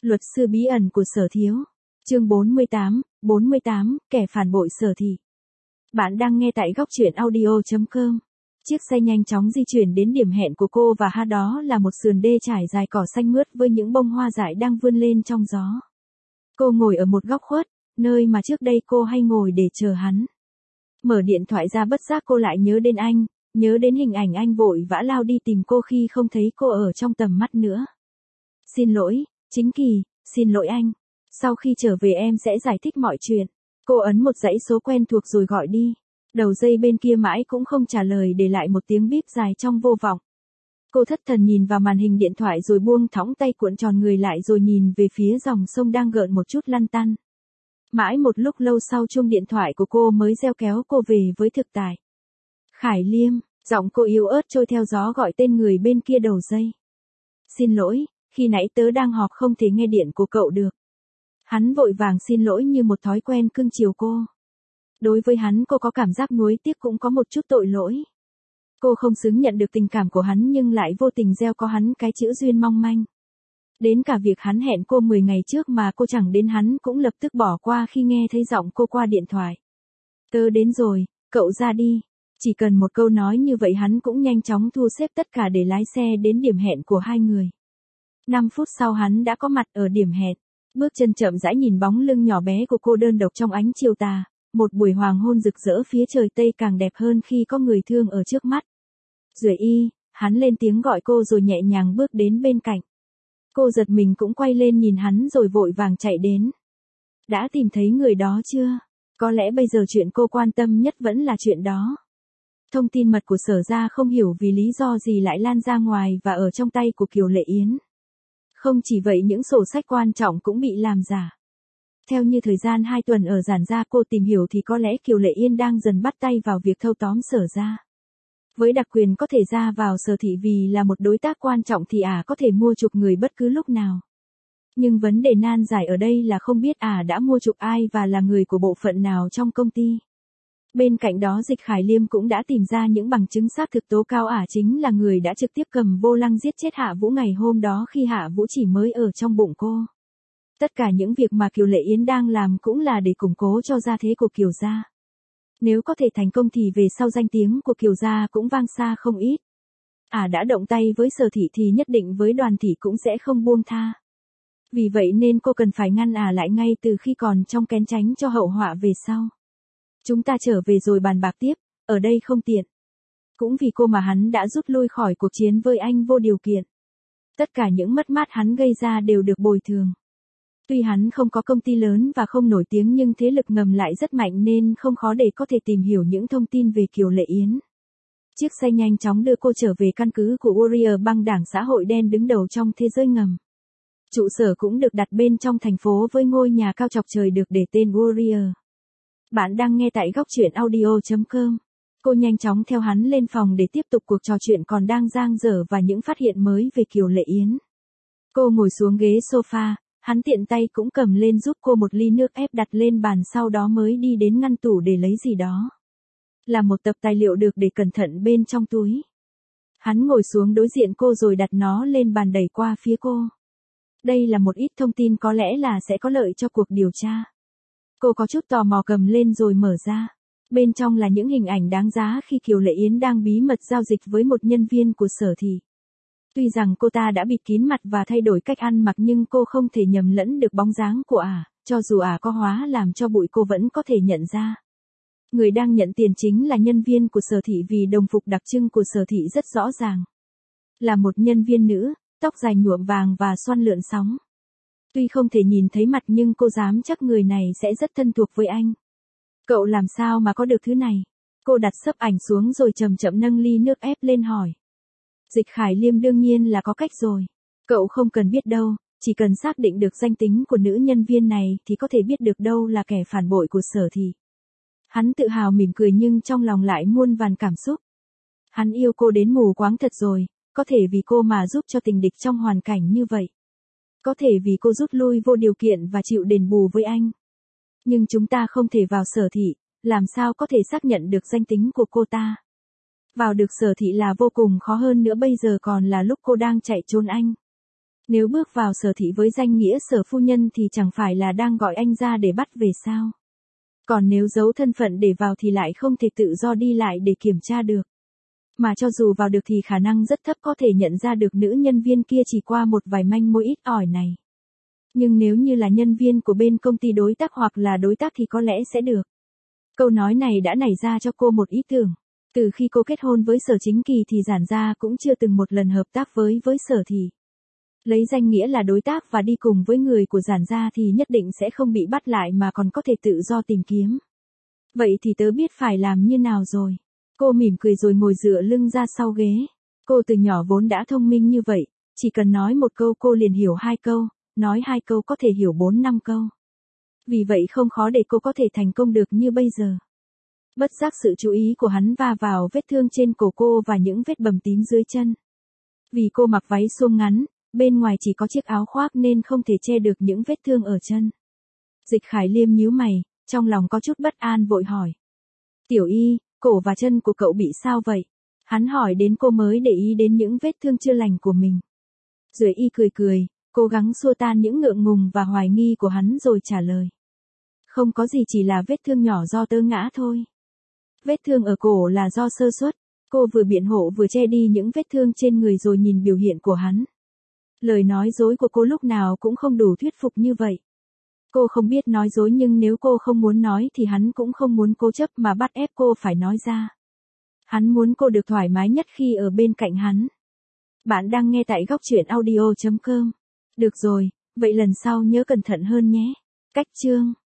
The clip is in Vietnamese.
Luật sư bí ẩn của Sở Thiếu. Chương 48, kẻ phản bội Sở Thị. Bạn đang nghe tại góc truyện audio.com. Chiếc xe nhanh chóng di chuyển đến điểm hẹn của cô và ha, đó là một sườn đê trải dài cỏ xanh mướt với những bông hoa dại đang vươn lên trong gió. Cô ngồi ở một góc khuất, nơi mà trước đây cô hay ngồi để chờ hắn. Mở điện thoại ra, bất giác cô lại nhớ đến anh, nhớ đến hình ảnh anh vội vã lao đi tìm cô khi không thấy cô ở trong tầm mắt nữa. Xin lỗi, Chính Kỳ, xin lỗi anh. Sau khi trở về em sẽ giải thích mọi chuyện. Cô ấn một dãy số quen thuộc rồi gọi đi. Đầu dây bên kia mãi cũng không trả lời, để lại một tiếng bíp dài trong vô vọng. Cô thất thần nhìn vào màn hình điện thoại rồi buông thõng tay, cuộn tròn người lại rồi nhìn về phía dòng sông đang gợn một chút lăn tăn. Mãi một lúc lâu sau, chuông điện thoại của cô mới reo kéo cô về với thực tại. Khải Liêm, giọng cô yếu ớt trôi theo gió gọi tên người bên kia đầu dây. Xin lỗi, khi nãy tớ đang họp không thể nghe điện của cậu được. Hắn vội vàng xin lỗi như một thói quen cưng chiều cô. Đối với hắn cô có cảm giác nuối tiếc, cũng có một chút tội lỗi. Cô không xứng nhận được tình cảm của hắn nhưng lại vô tình gieo có hắn cái chữ duyên mong manh. Đến cả việc hắn hẹn cô 10 ngày trước mà cô chẳng đến, hắn cũng lập tức bỏ qua khi nghe thấy giọng cô qua điện thoại. Tớ đến rồi, cậu ra đi. Chỉ cần một câu nói như vậy hắn cũng nhanh chóng thu xếp tất cả để lái xe đến điểm hẹn của hai người. 5 phút sau hắn đã có mặt ở điểm hẹn. Bước chân chậm rãi nhìn bóng lưng nhỏ bé của cô đơn độc trong ánh chiều tà. Một buổi hoàng hôn rực rỡ phía trời Tây càng đẹp hơn khi có người thương ở trước mắt. Duệ Y, hắn lên tiếng gọi cô rồi nhẹ nhàng bước đến bên cạnh. Cô giật mình cũng quay lên nhìn hắn rồi vội vàng chạy đến. Đã tìm thấy người đó chưa? Có lẽ bây giờ chuyện cô quan tâm nhất vẫn là chuyện đó. Thông tin mật của Sở gia không hiểu vì lý do gì lại lan ra ngoài và ở trong tay của Kiều Lệ Yến. Không chỉ vậy, những sổ sách quan trọng cũng bị làm giả. Theo như thời gian 2 tuần ở Giản gia cô tìm hiểu thì có lẽ Kiều Lệ Yên đang dần bắt tay vào việc thâu tóm Sở gia. Với đặc quyền có thể ra vào Sở thị vì là một đối tác quan trọng thì có thể mua chuộc người bất cứ lúc nào. Nhưng vấn đề nan giải ở đây là không biết đã mua chuộc ai và là người của bộ phận nào trong công ty. Bên cạnh đó Dịch Khải Liêm cũng đã tìm ra những bằng chứng xác thực tố cao chính là người đã trực tiếp cầm vô lăng giết chết Hạ Vũ ngày hôm đó khi Hạ Vũ chỉ mới ở trong bụng cô. Tất cả những việc mà Kiều Lệ Yến đang làm cũng là để củng cố cho gia thế của Kiều gia. Nếu có thể thành công thì về sau danh tiếng của Kiều gia cũng vang xa không ít. Đã động tay với Sở thị thì nhất định với Đoàn thị cũng sẽ không buông tha. Vì vậy nên cô cần phải ngăn lại ngay từ khi còn trong kén, tránh cho hậu họa về sau. Chúng ta trở về rồi bàn bạc tiếp, ở đây không tiện. Cũng vì cô mà hắn đã rút lui khỏi cuộc chiến với anh vô điều kiện. Tất cả những mất mát hắn gây ra đều được bồi thường. Tuy hắn không có công ty lớn và không nổi tiếng nhưng thế lực ngầm lại rất mạnh nên không khó để có thể tìm hiểu những thông tin về Kiều Lệ Yến. Chiếc xe nhanh chóng đưa cô trở về căn cứ của Warrior, băng đảng xã hội đen đứng đầu trong thế giới ngầm. Trụ sở cũng được đặt bên trong thành phố với ngôi nhà cao chọc trời được để tên Warrior. Bạn đang nghe tại góc truyện audio.com. Cô nhanh chóng theo hắn lên phòng để tiếp tục cuộc trò chuyện còn đang dang dở và những phát hiện mới về Kiều Lệ Yến. Cô ngồi xuống ghế sofa, hắn tiện tay cũng cầm lên giúp cô một ly nước ép đặt lên bàn, sau đó mới đi đến ngăn tủ để lấy gì đó. Là một tập tài liệu được để cẩn thận bên trong túi. Hắn ngồi xuống đối diện cô rồi đặt nó lên bàn đẩy qua phía cô. Đây là một ít thông tin có lẽ là sẽ có lợi cho cuộc điều tra. Cô có chút tò mò cầm lên rồi mở ra. Bên trong là những hình ảnh đáng giá khi Kiều Lệ Yến đang bí mật giao dịch với một nhân viên của Sở thị. Tuy rằng cô ta đã bịt kín mặt và thay đổi cách ăn mặc nhưng cô không thể nhầm lẫn được bóng dáng của cho dù có hóa làm cho bụi cô vẫn có thể nhận ra. Người đang nhận tiền chính là nhân viên của Sở thị vì đồng phục đặc trưng của Sở thị rất rõ ràng. Là một nhân viên nữ, tóc dài nhuộm vàng và xoăn lượn sóng. Tuy không thể nhìn thấy mặt nhưng cô dám chắc người này sẽ rất thân thuộc với anh. Cậu làm sao mà có được thứ này? Cô đặt sấp ảnh xuống rồi chậm chậm nâng ly nước ép lên hỏi. Dịch Khải Liêm đương nhiên là có cách rồi. Cậu không cần biết đâu, chỉ cần xác định được danh tính của nữ nhân viên này thì có thể biết được đâu là kẻ phản bội của Sở thị. Hắn tự hào mỉm cười nhưng trong lòng lại muôn vàn cảm xúc. Hắn yêu cô đến mù quáng thật rồi, có thể vì cô mà giúp cho tình địch trong hoàn cảnh như vậy. Có thể vì cô rút lui vô điều kiện và chịu đền bù với anh. Nhưng chúng ta không thể vào Sở thị, làm sao có thể xác nhận được danh tính của cô ta. Vào được Sở thị là vô cùng khó, hơn nữa bây giờ còn là lúc cô đang chạy trốn anh. Nếu bước vào Sở thị với danh nghĩa Sở phu nhân thì chẳng phải là đang gọi anh ra để bắt về sao? Còn nếu giấu thân phận để vào thì lại không thể tự do đi lại để kiểm tra được. Mà cho dù vào được thì khả năng rất thấp có thể nhận ra được nữ nhân viên kia chỉ qua một vài manh mối ít ỏi này. Nhưng nếu như là nhân viên của bên công ty đối tác hoặc là đối tác thì có lẽ sẽ được. Câu nói này đã nảy ra cho cô một ý tưởng. Từ khi cô kết hôn với Sở Chính Kỳ thì Giản gia cũng chưa từng một lần hợp tác với Sở thị. Lấy danh nghĩa là đối tác và đi cùng với người của Giản gia thì nhất định sẽ không bị bắt lại mà còn có thể tự do tìm kiếm. Vậy thì tớ biết phải làm như nào rồi. Cô mỉm cười rồi ngồi dựa lưng ra sau ghế. Cô từ nhỏ vốn đã thông minh như vậy, chỉ cần nói một câu cô liền hiểu 2 câu, nói 2 câu có thể hiểu 4-5 câu. Vì vậy không khó để cô có thể thành công được như bây giờ. Bất giác sự chú ý của hắn va vào vết thương trên cổ cô và những vết bầm tím dưới chân. Vì cô mặc váy suông ngắn, bên ngoài chỉ có chiếc áo khoác nên không thể che được những vết thương ở chân. Dịch Khải Liêm nhíu mày, trong lòng có chút bất an vội hỏi. Tiểu Y, cổ và chân của cậu bị sao vậy? Hắn hỏi đến cô mới để ý đến những vết thương chưa lành của mình. Duệ Y cười cười, cố gắng xua tan những ngượng ngùng và hoài nghi của hắn rồi trả lời. Không có gì, chỉ là vết thương nhỏ do tớ ngã thôi. Vết thương ở cổ là do sơ suất. Cô vừa biện hộ vừa che đi những vết thương trên người rồi nhìn biểu hiện của hắn. Lời nói dối của cô lúc nào cũng không đủ thuyết phục như vậy. Cô không biết nói dối nhưng nếu cô không muốn nói thì hắn cũng không muốn cố chấp mà bắt ép cô phải nói ra. Hắn muốn cô được thoải mái nhất khi ở bên cạnh hắn. Bạn đang nghe tại góc truyện audio.com. Được rồi, vậy lần sau nhớ cẩn thận hơn nhé. Cách chương